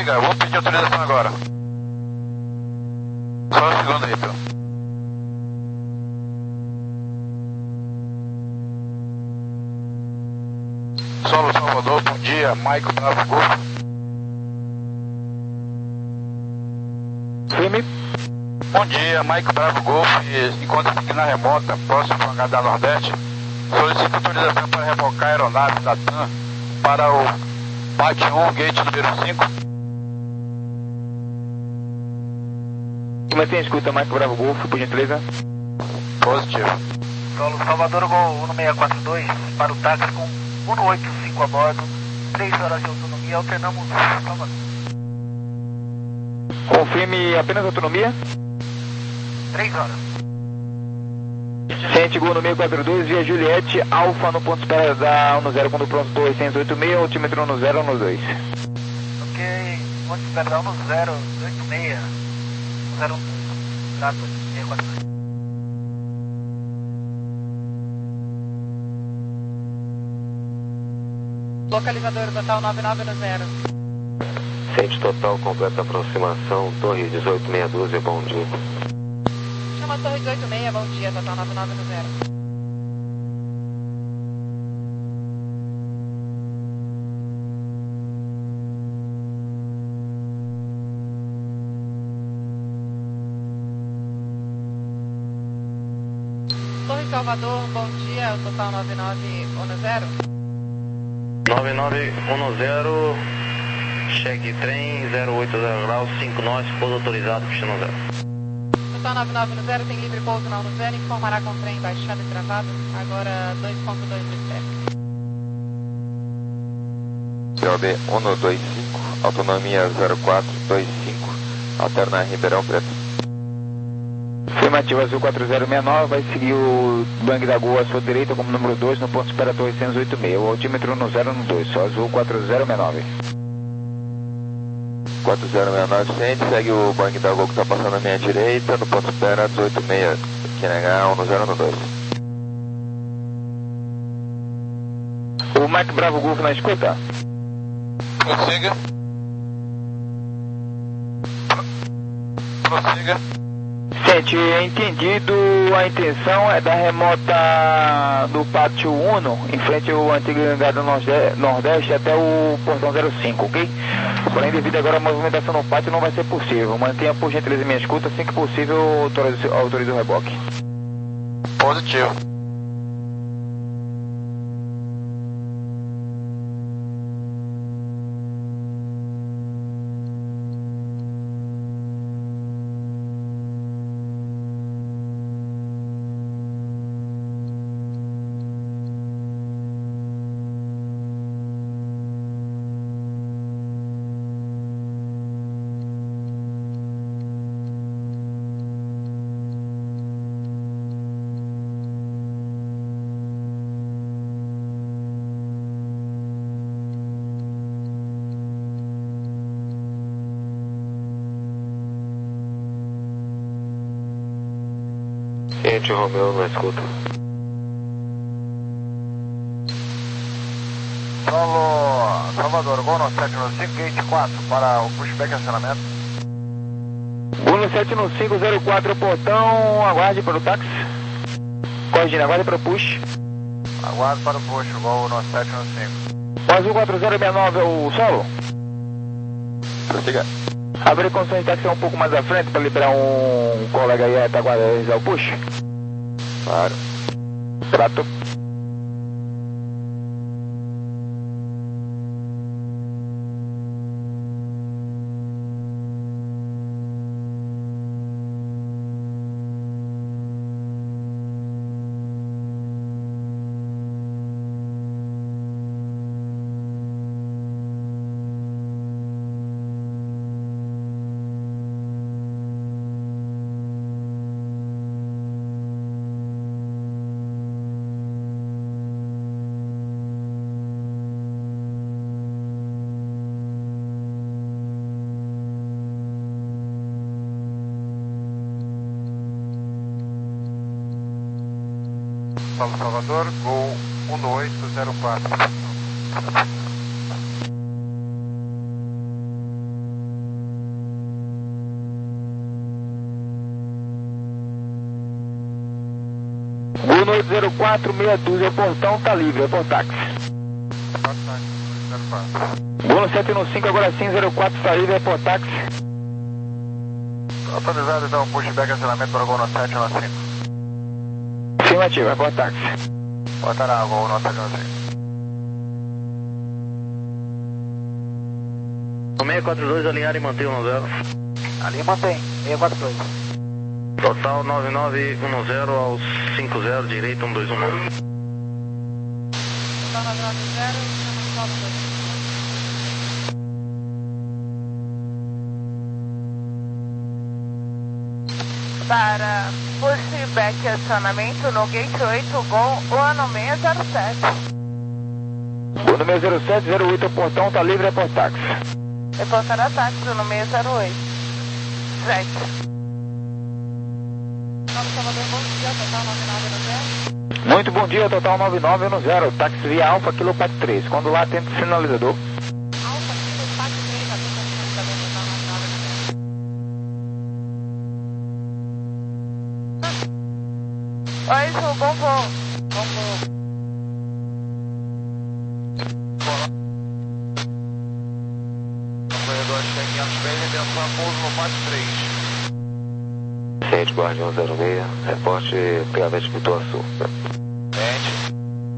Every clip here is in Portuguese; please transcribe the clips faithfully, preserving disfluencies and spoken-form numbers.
Prossiga, vou pedir autorização agora. Só um segundo aí, pô. Solo Salvador, bom dia, Maico Bravo Golf. Firme. Bom dia, Maico Bravo Golf, encontra-se aqui na remota, próximo ao H da Nordeste. Solicito autorização para revocar a aeronave da TAM para o P A T um, gate número cinco. Comecei a escuta, Maico Bravo Golf, por gentileza. Positivo. Solo Salvador, Gol um seis quatro dois, para o táxi com um oito cinco a bordo, três horas de autonomia, alternamos Salvador. Confirme apenas autonomia. três horas. Ciente Gol no seis quatro dois, via Juliette, Alfa no ponto espera da um zero, quando pronto, dois oito seis, altímetro um zero um dois. Ok, ponto espera da um zero oito seis, um zero um dois, trato seis quatro dois. Localizador total nove nove um zero. Ciente total, completa aproximação, Torre dezoito meia dúzia, bom dia. Chama Torre dezoito seis, bom dia, total nove nove um zero. Torre Salvador, bom dia, total nove nove um zero. nove nove um zero, cheque trem zero oito zero graus, cinco nós, pouso autorizado, destino zero. Total nove nove um zero, tem livre pouso na um zero, informará com trem baixado e travado, agora dois ponto dois de certo. C O D um dois cinco, autonomia zero quatro dois cinco, alterna Ribeirão Preto. Afirmativo Azul quatro zero seis nove, vai seguir o Bang da Gol à sua direita como número dois no ponto espera Torre seiscentos e oitenta e seis, o altímetro um zero um dois, só Azul quatro zero seis nove. quatro zero seis nove, ciente, segue o Bang da Gol que está passando à minha direita, no ponto espera dezoito seis, Q N H um zero um dois. O Mike Bravo Golf na escuta. Prossiga. Prossiga. Gente, entendido, a intenção é da remota do Pátio Uno, em frente ao antigo hangar do Nordeste até o portão zero cinco, ok? Porém, devido agora à movimentação no pátio, não vai ser possível. Mantenha por gentileza minha escuta, assim que possível, autorize, autorize o reboque. Positivo. Ciente Romeu na escuta. Solo Salvador, Gol no sete no cinco, gate quatro, para o pushback acionamento. Gol no sete no cinco zero quatro, portão, aguarde para o táxi. Coordina, aguarde para o push. Aguardo para o push, Gol no sete no cinco. O Azul quatro zero seis nove é o solo? Prossiga. Abrir condições de táxi um pouco mais à frente para liberar um colega aí até realizar o push. Claro. Trato. Solo Salvador, Gol um oito zero quatro. quatro, meia dúzia, o portão tá livre, é por táxi. Gol sete no cinco, agora sim, zero quatro está livre, é por táxi. Autorizado então, pushback acionamento para o Gol sete no cinco. Afirmativo, é por táxi. Botará o Gol sete no cinco. seis quatro dois, alinhar e manter um zero. Ali mantém, seis quatro dois. Total nove nove um zero ao cinco zero, direito um dois um nove. Total nove nove zero, chama o dois. Para pushback acionamento no gate oito, Gol, o ano seis zero sete. Gol no seis zero sete, zero oito, o portão tá livre, é por táxi. Reportar ataque no seis zero oito. sete. Salvador, bom dia, total nove nove um zero. Muito bom dia, total nove nove um zero, táxi via Alfa, Kilo Pat três. Quando lá, atende o sinalizador. Alfa, Kilo Pat três, atende o sinalizador, total nove nove um zero. Oi, Ju, bom voo. Bom voo. Corredor quinhentos bem, atenção, pouso no Pat três. Ciente Guardião zero seis, reporte P H V de Pituaçu. Ciente.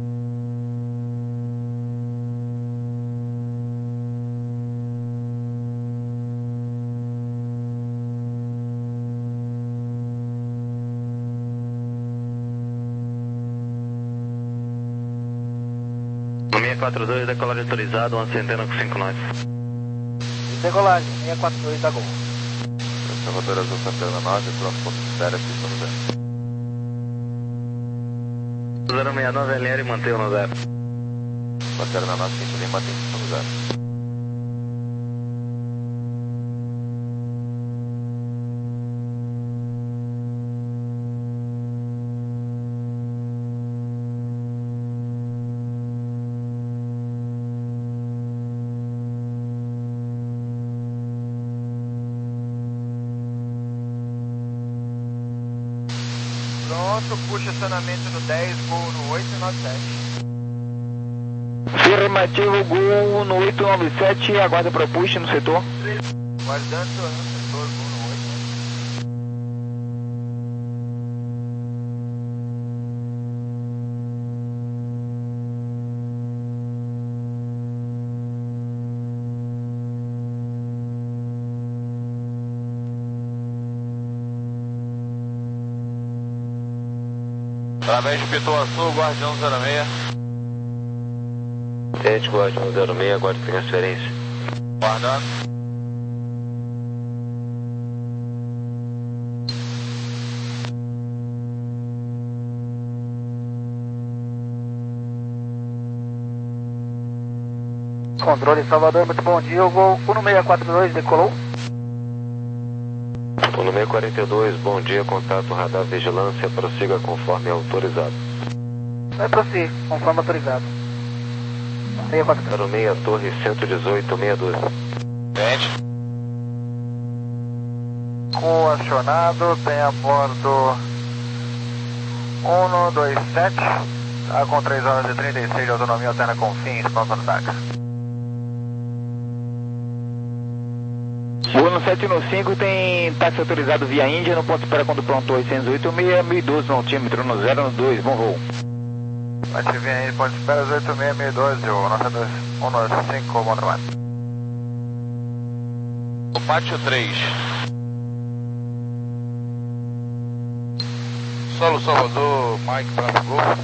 No seis quatro dois, decolagem autorizado, uma centena com cinco nós. Decolagem, seis quatro dois da Gol. Salvador Azul Santana nove, próximo ponto de espera, pista no zero. zero seis nove, alinhar e manter um zero. Lanterna nove, cinco Lima, tem pista no zero. Pronto, puxa acionamento no dez, Gol no oito nove sete. Afirmativo, Gol no oito nove sete, aguarda para o push no setor. Guardando no setor, Gol no oito. Através de Pituaçu, Guardião zero seis. Ciente Guardião zero seis, aguarde transferência. Guardando. Controle Salvador, muito bom dia. O Gol um seis quatro dois decolou. No seis quarenta e dois, bom dia, contato radar vigilância, prossiga conforme autorizado. Vai prosseguir, conforme autorizado. seis quatro dois. zero seis, torre cento e dezoito, meia dúzia. Ciente. Coacionado, tem a bordo um dois sete, tá com três horas e trinta e seis de autonomia alterna com fins, pronto no táxi. Gol no sete no cinco, tem táxi autorizado via Índia, no ponto de espera quando pronto oitocentos e oito seis, mil e doze no altímetro, no zero no dois, bom voo. Ative aí, ponto de espera oito seis mil e doze, o nosso um dois cinco, bom trabalho. O Pátio três. Solo Salvador, Mike Bravo Golf.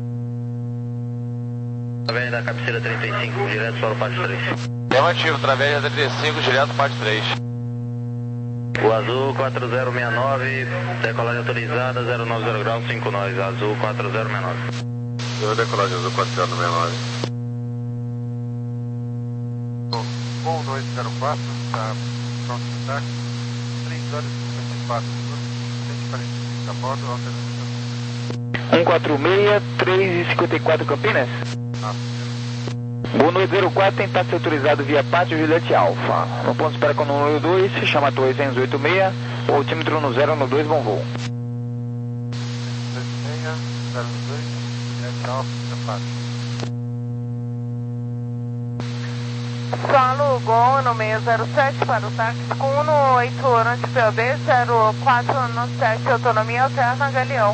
Através da cabeceira trinta e cinco, direto para o Pátio três. Afirmativo, através da trinta e cinco, direto Pátio três. O Azul quatro zero seis nove, decolagem autorizada, zero nove zero grau, cinco nós, Azul quatro zero seis nove. Eu decolagem Azul quatro zero seis nove. um dois zero quatro, está pronto no táxi. três horas e cinquenta e quatro minutos, cento e quarenta e cinco a bordo, alternativa. um quatro seis, três e cinquenta e quatro Campinas. Ah, Gol no oito zero quatro, tem táxi autorizado via Pátio Juliette Alfa. No ponto de espera com o número dois, chama a torre oitocentos e oito seis, o altímetro no zero no dois, bom voo. seis zero dois. Alfa, Alfa. Solo Gol no seis zero sete para o táxi com um no oito Orange P O B zero quatro no sete, autonomia alterna Galeão.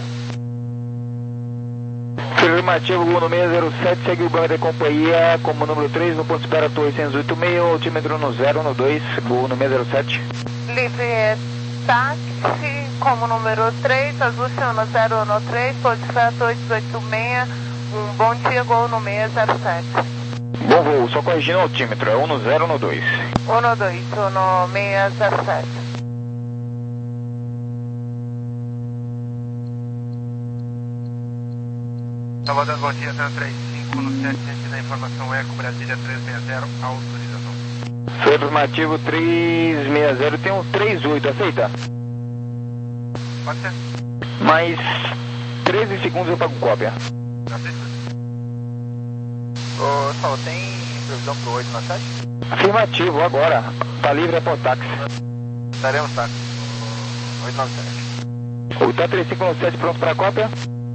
Afirmativo, Gol no seis zero sete, segue o banco da companhia como número três, no ponto de espera Torre oitocentos e oitenta e seis, altímetro no zero no dois, Gol no seis zero sete. Livre táxi como número três, azul no zero no três, ponto de espera Torre oitocentos e oitenta e seis, um bom dia, Gol no seis zero sete. Bom voo, só corrigindo o altímetro, é um no zero no dois. um no dois, um no seis zero sete. Salvador, bom dia, San três cinco no sete, gente da informação Eco, Brasília trezentos e sessenta, autorização. Foi afirmativo trezentos e sessenta, tem um trinta e oito, aceita? Pode ser. Mais treze segundos eu pago cópia. Aceita. Ô, Saulo, tem previsão pro oito na sete? Afirmativo, agora. Tá livre, é por táxi. Daremos táxi. oito nove sete. O T A três cinco nove sete pronto para cópia?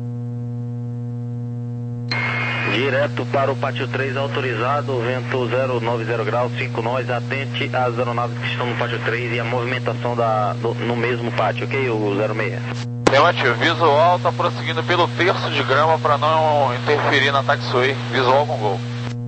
Direto para o pátio três, autorizado, vento zero nove zero graus, cinco nós, atente às aeronaves que estão no pátio três e a movimentação da, do, no mesmo pátio, ok? O zero seis. Afirmativo, visual está prosseguindo pelo terço de grama para não interferir na taxiway. Visual com Gol.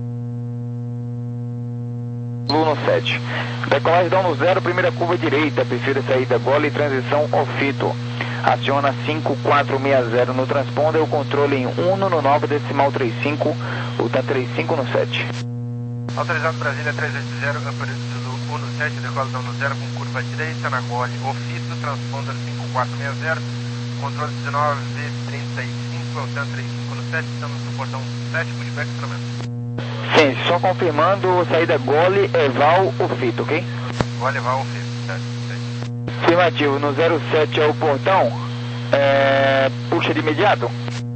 Blue no sete. Decolagem dá no zero, primeira curva direita, prefira saída gola e transição ao fito. Aciona cinco quatro seis zero no transponder, o controle em um no nove decimal trinta e cinco, o T A três cinco no sete. Autorizado Brasília trezentos e oitenta, amplitude um no sete, decolagem no zero com curva direita, na gole, o fito, transponder cinco quatro seis zero. Controle dezenove trinta e cinco, é o T A três cinco no sete, estamos no portão sete, pushback instrumento. Sim, só confirmando, saída gole, eval, o fito, ok? Vou levar o fito, sete. Afirmativo, no zero sete é o portão, é... puxa de imediato?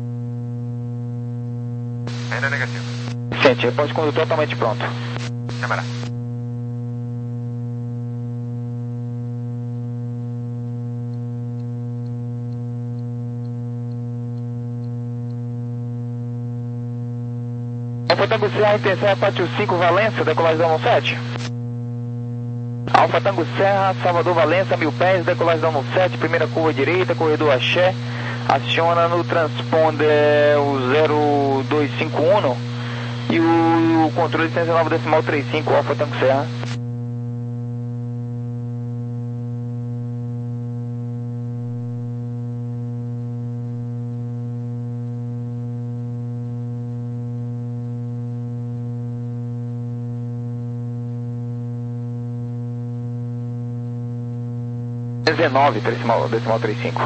Ainda negativo. Sente, repórte condutor totalmente pronto. Câmara. Alfa Tango Serra, a intenção é pátio cinco, Valença, decolagem da sete. Alfa Tango Serra, Salvador Valença, mil pés, decolagem da sete, primeira curva direita, corredor Axé, aciona no transponder o zero dois cinco um e o, o controle cento e nove decimal trinta e cinco, Alfa Tango Serra. dezenove, decimal, decimal trinta e cinco.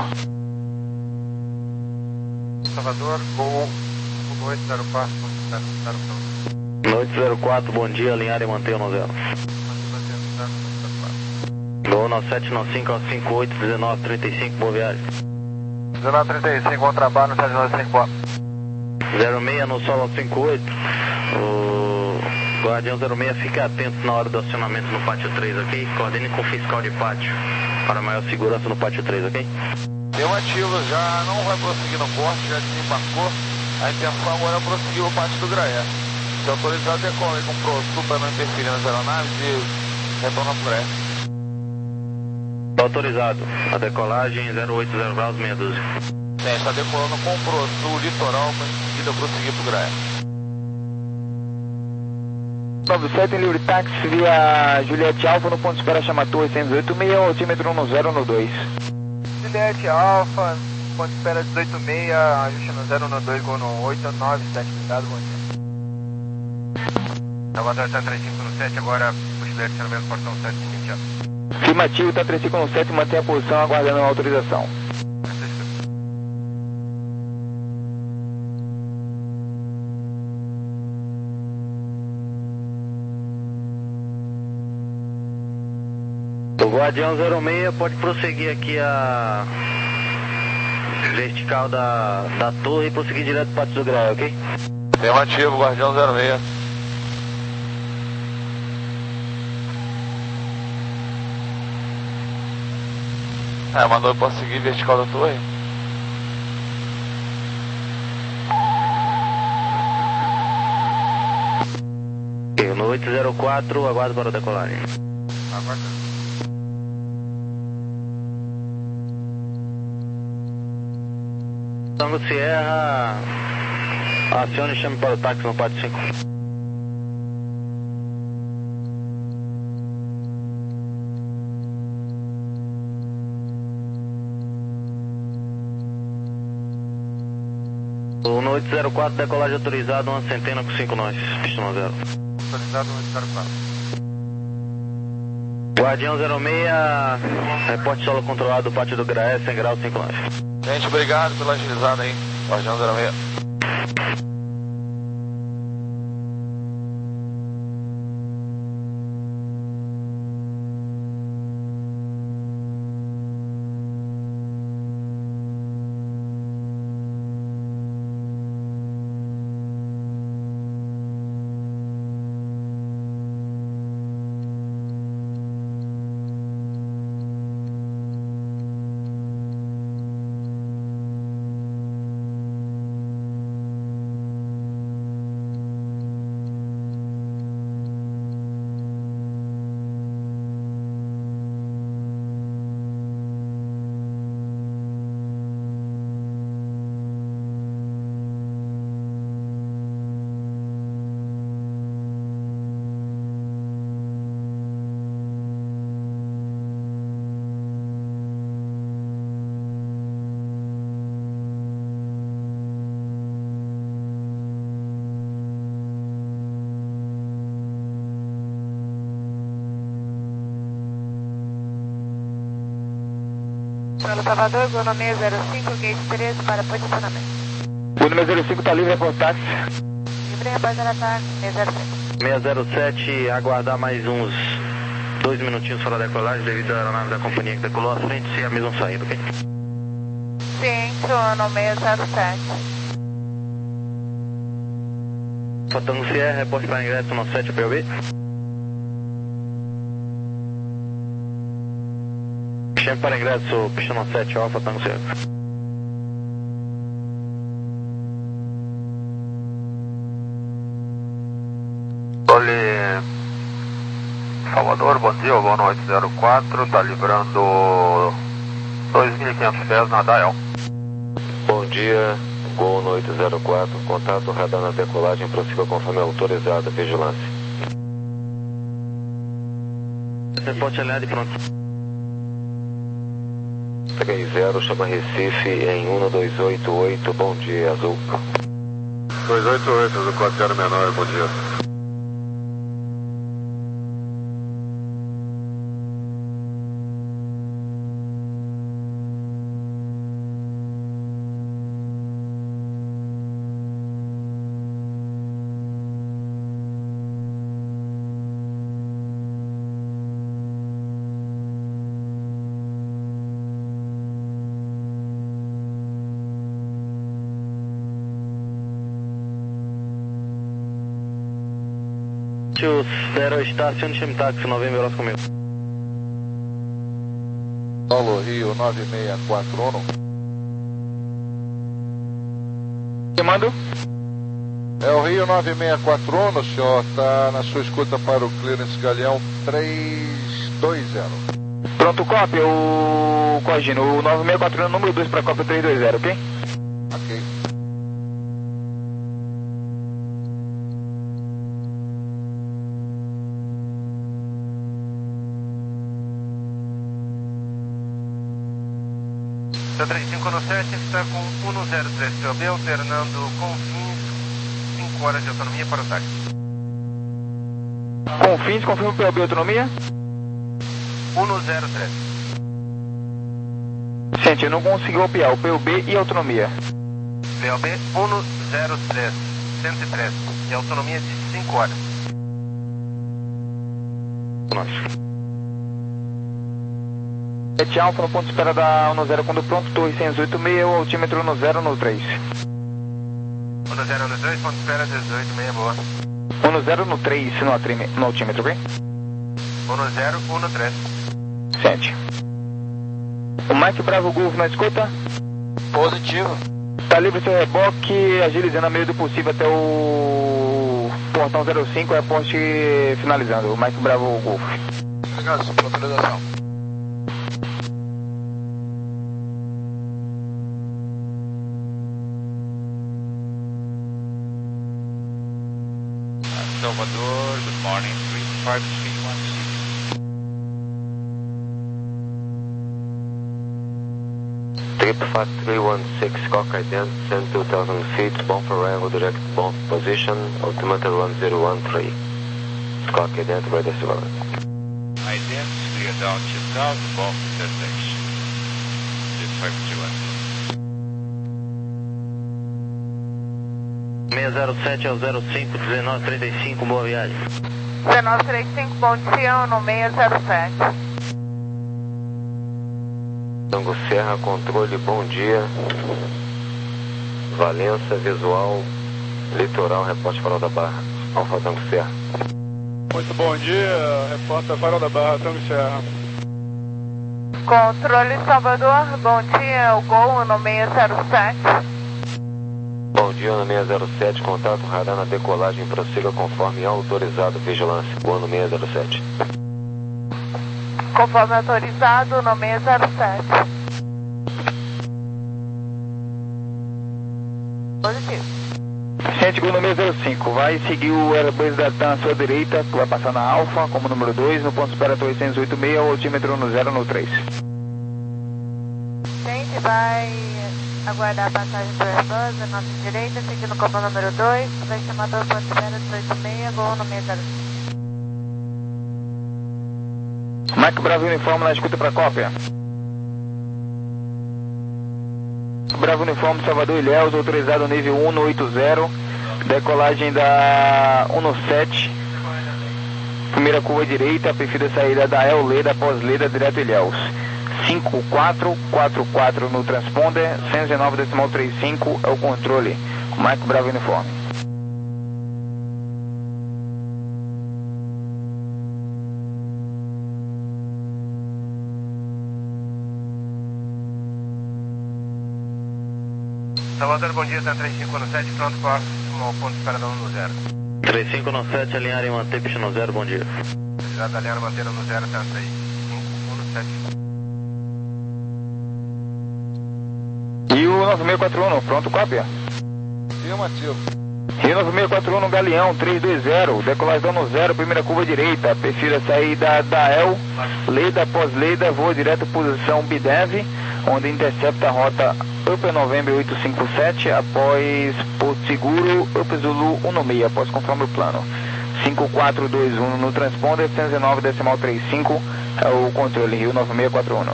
Salvador, Gol oito zero quatro, oito zero quatro, bom dia, alinhar e manter o no zero. Gol no sete nove cinco, cinco oito, dezenove trinta e cinco, boa viagem. dezenove trinta e cinco, bom trabalho no sete nove cinco. zero seis no solo cinco oito. O Guardião zero seis fica atento na hora do acionamento no pátio três, ok? Coordene com o fiscal de pátio para maior segurança no pátio três, ok? Afirmativo, já não vai prosseguir no porte, já desembarcou. A intenção agora é prosseguir o pátio do Graé. Se autorizado, decola com o ProSul para não interferir nas aeronaves e retorna para o Graé. Autorizado. A decolagem zero oito zero graus, meia dúzia. Sim, está decolando com o ProSul litoral para em seguida prosseguir para o Graé. nove sete em livre táxi via Juliette Alfa no ponto de espera chama Torre oitocentos e oitenta e seis, altímetro um no zero no dois. Juliette Alfa, ponto de espera dezoito seis, ajuste no zero no dois, Gol no oito nove sete, obrigado, bom dia. Salvador T A três cinco no sete, agora pushback instrumento, portão sete, imediato. Afirmativo, T A três cinco no sete, mantém a posição aguardando a autorização. O Guardião zero seis pode prosseguir aqui a vertical da, da torre e prosseguir direto para o pátio do Graé, ok? Afirmativo, Guardião zero seis. É, mandou prosseguir vertical da torre. No oito zero quatro, aguardo para a decolagem. Aguarda. Tango Sierra, acione e chame para o táxi no pátio cinco. No oito zero quatro, decolagem autorizada, uma centena com cinco nós, pista zero. Autorizado no oito zero quatro. Guardião zero seis, reporte solo controlado, pátio do Graé, cem graus, cinco nós. Gente, obrigado pela agilizada aí. Guardião zero seis. Pelo Salvador, economia zero cinco, gate treze para posicionamento. O número zero cinco está livre, é por táxi. Livre, repórter ataque, seis zero sete. seis zero sete, aguardar mais uns dois minutinhos fora da decolagem devido à aeronave da companhia que decolou à frente, se é a mesma saída, ok? Sim, sono seis zero sete. Faltando C R, reporte para ingresso no sete P O B. Chame para ingresso, pista no sete, Alfa, Tango C R. Olhe, Salvador, bom dia, o voo no oito zero quatro, está livrando dois mil e quinhentos pés na Dial. Bom dia, Gol no oito zero quatro, contato radar na decolagem, prossiga conforme autorizado, vigilância. Reporte alinhado e pronto. três zero, chama Recife em um dois oito oito, bom dia, Azul. dois oito oito, Azul quatro zero menor, bom dia. Zero estacione, chame táxi, novembro Euros comigo. Paulo Rio nove seis quatro um. Chamando? É o Rio nove seis quatro um, o senhor está na sua escuta para o clearance Galeão três dois zero. Pronto, cópia, o Cogino, o nove seis quatro um, número dois para cópia três dois zero, ok? Ok. trinta e cinco no sete está com um zero três P O B, alternando Confins, cinco horas de autonomia para o táxi. Confins, confirma o P O B autonomia? um zero três. Gente, eu não consegui copiar o P O B e autonomia. P O B um zero três, cento e três, e autonomia de cinco horas. Nossa. sete Alfa no ponto de espera da um zero quando pronto, torre seis oito seis, o altímetro no zero no três. um zero no dois, ponto de espera dezoito seis, boa. um zero no três no, atrime, no altímetro, ok? um zero um no três. sete. O Mike Bravo Golf na escuta? Positivo. Tá livre seu reboque, agilizando a medida do possível até o portão zero cinco, airport finalizando, Mike Bravo Golf. Obrigado, pela autorização. Salvador, good morning, three five three one six. three five three one six, Cock ident, send two thousand feet, bomb for arrival, direct bomb position, altimeter one zero one three. Cock ident, ready to roll. Ident, clear down two thousand, bomb detection. three five three one six. seis zero sete ao zero cinco, dezenove trinta e cinco, boa viagem. dezenove trinta e cinco, bom dia, no seis zero sete. Tango Serra, controle, bom dia. Valença, visual, litoral, repórter Farol da Barra. Alfa Tango Serra. Muito bom dia, repórter Farol da Barra, Tango Serra. Controle Salvador, bom dia, o Gol no seis zero sete. Bom dia, no seis zero sete, contato radar na decolagem, prossiga conforme autorizado, vigilância, Gol no seis zero sete. Conforme autorizado no seis zero sete. Positivo. Gente, Gol no seis zero cinco, vai seguir o Airbus da TAM à sua direita, vai passar na Alfa como número dois, no ponto espera oitocentos e oitenta e seis, o altímetro no zero no três. Gente, vai aguardar a passagem do Airbus à nossa direita, seguindo como número dois, vai chamar do ponto espera oitenta e seis, Gol no seis zero cinco. Mike Bravo Uniforme na escuta para cópia. Bravo Uniforme Salvador Ilhéus, autorizado nível um no oitenta, decolagem da cento sete, primeira curva direita, perfil de saída da El Leda, pós-Leda, direto Ilhéus. cinco quatro quatro quatro no transponder, cento e dezenove decimal trinta e cinco é o controle. Mike Bravo Uniforme. Salvador, bom dia, está três cinco um sete, pronto, próximo ao ponto de espera no zero. três cinco um sete, alinhar e manter pista no zero, bom dia. Já está alinhando, mantendo no zero, está três cinco um sete. E o nove seis quatro um, pronto, cópia. Afirmativo. Rio nove seis quatro um no Galeão, três dois zero, decolagem no zero, primeira curva direita, perfil a saída da El, Leda, pós-Leda, voa direto posição B D E V, onde intercepta a rota Upper November oito cinco sete, após Porto Seguro, Upper Zulu um seis, após conforme o plano. cinco quatro dois um no transponder, cento e dezenove decimal trinta e cinco é o controle, Rio nove seis quatro um.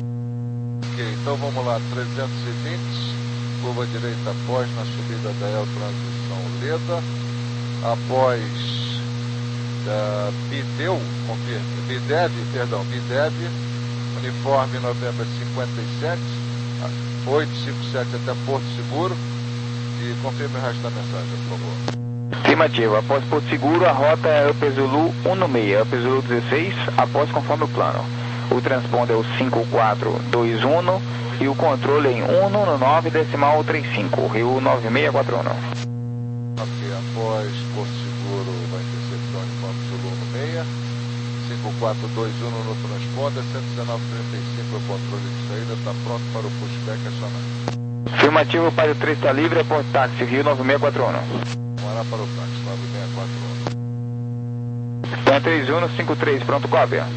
Ok, então vamos lá, trezentos e vinte, curva direita após na subida da El Transição Leda, após da Bideu, confirme, Bidev, perdão, Bidev, uniforme Novembro cinquenta e sete, oito cinco sete até Porto Seguro, e confirme o resto da mensagem, por favor. Afirmativo, após Porto Seguro, a rota é Upper Zulu um seis, Upper Zulu dezesseis, após conforme o plano. O transponder é o cinco quatro dois um e o controle em um nove decimal trinta e cinco, Rio nove seis quatro um. Ok, após Porto Seguro vai interceptar o uniforme Zulu um seis, cinco quatro dois um no transponder, cento e dezenove trinta e cinco o controle de saída, está pronto para o pushback acionado. Afirmativo, Padre três está livre, após táxi, Rio nove seis quatro um. Vamos lá para o táxi, nove seis quatro um. TAM três um cinco três, pronto, cópia.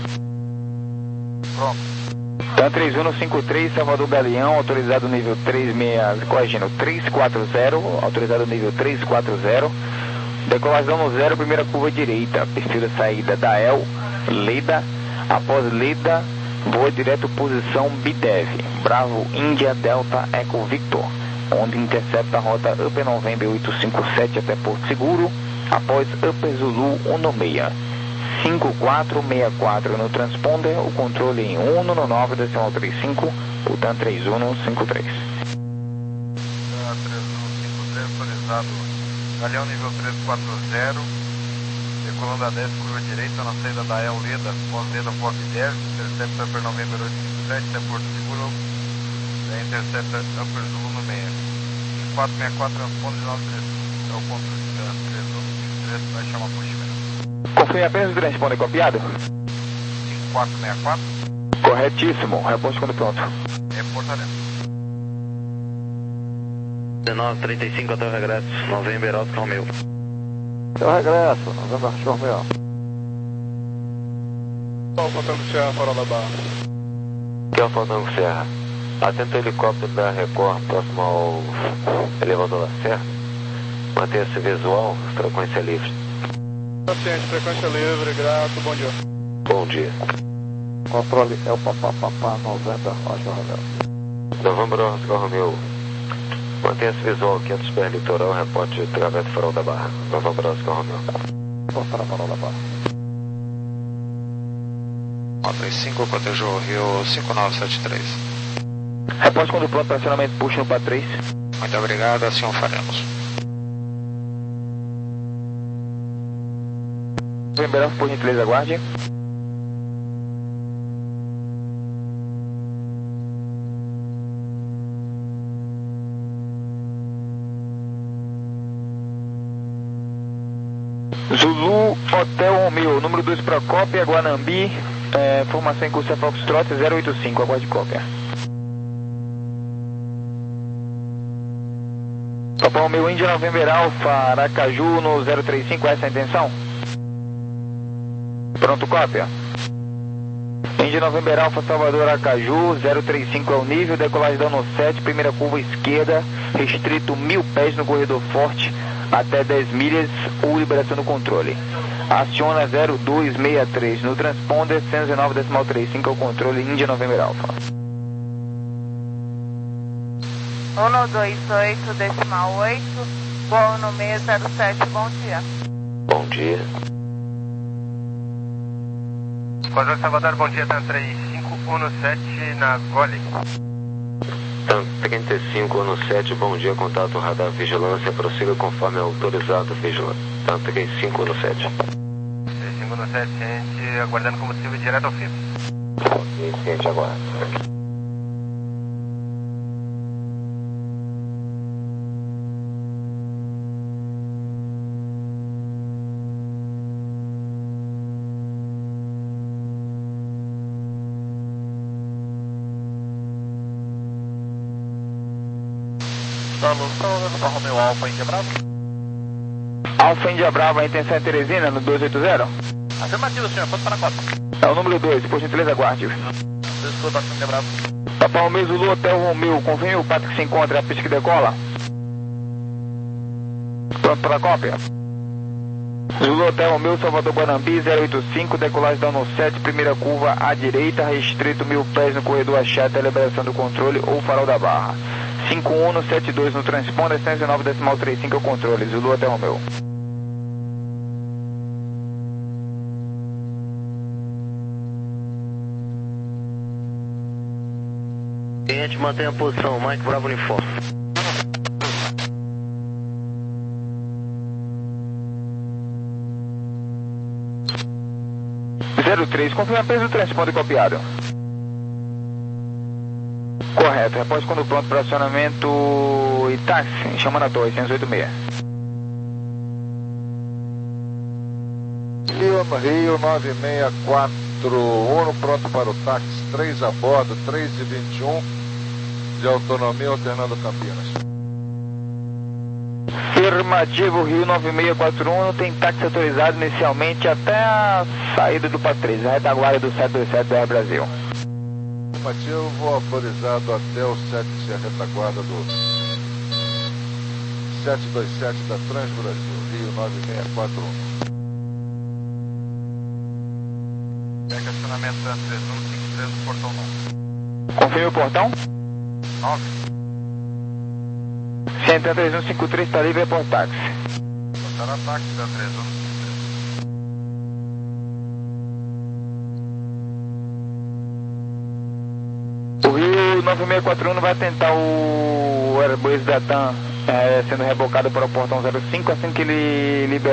Pronto. TAM três um cinco três, Salvador Galeão, autorizado nível três seis, corrigindo, três quatro zero, autorizado nível três quatro zero, decolagem no zero, primeira curva direita, perfil de saída da El, Leda, após Leda, voa direto posição B D E V, Bravo, Índia, Delta, Eco Victor, onde intercepta a rota Upper November oito cinco sete até Porto Seguro, após Upper Zulu um seis, cinco quatro seis quatro no transponder, o controle em um nove decimal trinta e cinco, o TAM três um cinco três. TAM três um cinco três, atualizado, Galeão nível três quatro zero, decolando a dez, curva direita, na saída da El Leda, pós-Leda, Pop dez, intercepta Upper November oito cinco sete, até Porto Seguro, intercepta Upper Zulu no seis. quatro seis quatro, transponder nove três, é o ponto de três um cinco três. três vai chamar push mesmo. Confirme apenas o transponder copiado. cinco quatro seis quatro. Corretíssimo, reposto quando pronto. Reportaremos. dezenove trinta e cinco até o regresso, November Oscar Romeo. Até o regresso, November Oscar Romeo. Alfa Tango Serra, Farol da Barra. Aqui é o Fandango Serra. Atento ao helicóptero da Record próximo ao elevador Lacerda. Mantenha-se visual, frequência livre. Paciente, frequência livre, grato, bom dia. Bom dia. Controle é o papapá, November Oscar Romeo. November Oscar Romeo. Mantenha-se visual, quinhentos pés litoral, reporte através do Farol da Barra. November Oscar Romeo. Para Farol da Barra. quatro três cinco, cotejou Rio cinco nove sete três. Reposto quando pronto, acionamento push no P três. Muito obrigado, assim o faremos. Lembrando, por gentileza, aguarde. Zulu, Hotel Romeo, número dois para cópia, Guanambi, é, formação em curso Foxtrot zero oito cinco, aguarde cópia. Papa Romeo, Índia November Alpha, Aracaju no zero três cinco, essa é a intenção? Pronto, cópia. Índia November Alpha, Salvador, Aracaju, zero três cinco é o nível, decolagem dano sete, primeira curva esquerda, restrito mil pés no corredor forte, até dez milhas ou liberação do controle. Aciona zero dois seis três no transponder, cento e dezenove vírgula trinta e cinco é o controle, Índia November Alpha. um dois oito decimal oito, voo no seis zero sete, bom dia. Bom dia. Controle Salvador, bom dia, TAM três cinco um sete na Gole. TAM trinta e cinco no sete, bom dia, contato radar vigilância, prossiga conforme autorizado vigilância. TAM trinta e cinco no sete. três cinco um sete, ciente, aguardando combustível direto ao fim. Ok, ciente, agora. Alfa Romeo Alfa, Índia Brava. Alfa Índia Brava, a intenção é Teresina, no dois oito zero? Afirmativo, senhor, ponto para a cota. É o número dois, por gentileza, aguarde. Desculpa, Índia Brava. Papa Romeo, Zulu, Hotel Romeo, confirme o pato que se encontra, a pista que decola. Pronto para a cópia. Zulu, Hotel Romeo, Salvador, Guanambi, zero oito cinco, decolagem dano sete, primeira curva à direita, restrito mil pés no corredor achata, liberação do controle ou farol da barra. cinco um sete dois no transponder, cento e dezenove vírgula trinta e cinco é o controle, Zulu, Hotel Romeo. Cliente, mantenha a posição, Mike Bravo Uniforme. zero três, confirma peso do transponder copiado. Correto, reposto quando pronto para acionamento e táxi, chamando a torre, cento e oitenta e seis. Rio, Rio nove seis quatro um, pronto para o táxi, três a bordo, três e vinte e um de autonomia, alternando Campinas. Afirmativo, Rio nove seis quatro um, tem táxi autorizado inicialmente até a saída do P A três, a retaguarda do sete dois sete da Air Brasil. Afirmativo, voo autorizado até o sete, a retaguarda do sete dois sete da Trans Brasil, Rio nove seis quatro um. Pega acionamento da três um cinco três do portão nove. Confirme o portão. nove. Centro três um cinco três está livre por táxi. Botar ataque da três um cinco três. O Rio nove seis quatro um não vai tentar o Airbus da TAM é, sendo rebocado para o portão zero cinco assim que ele libera.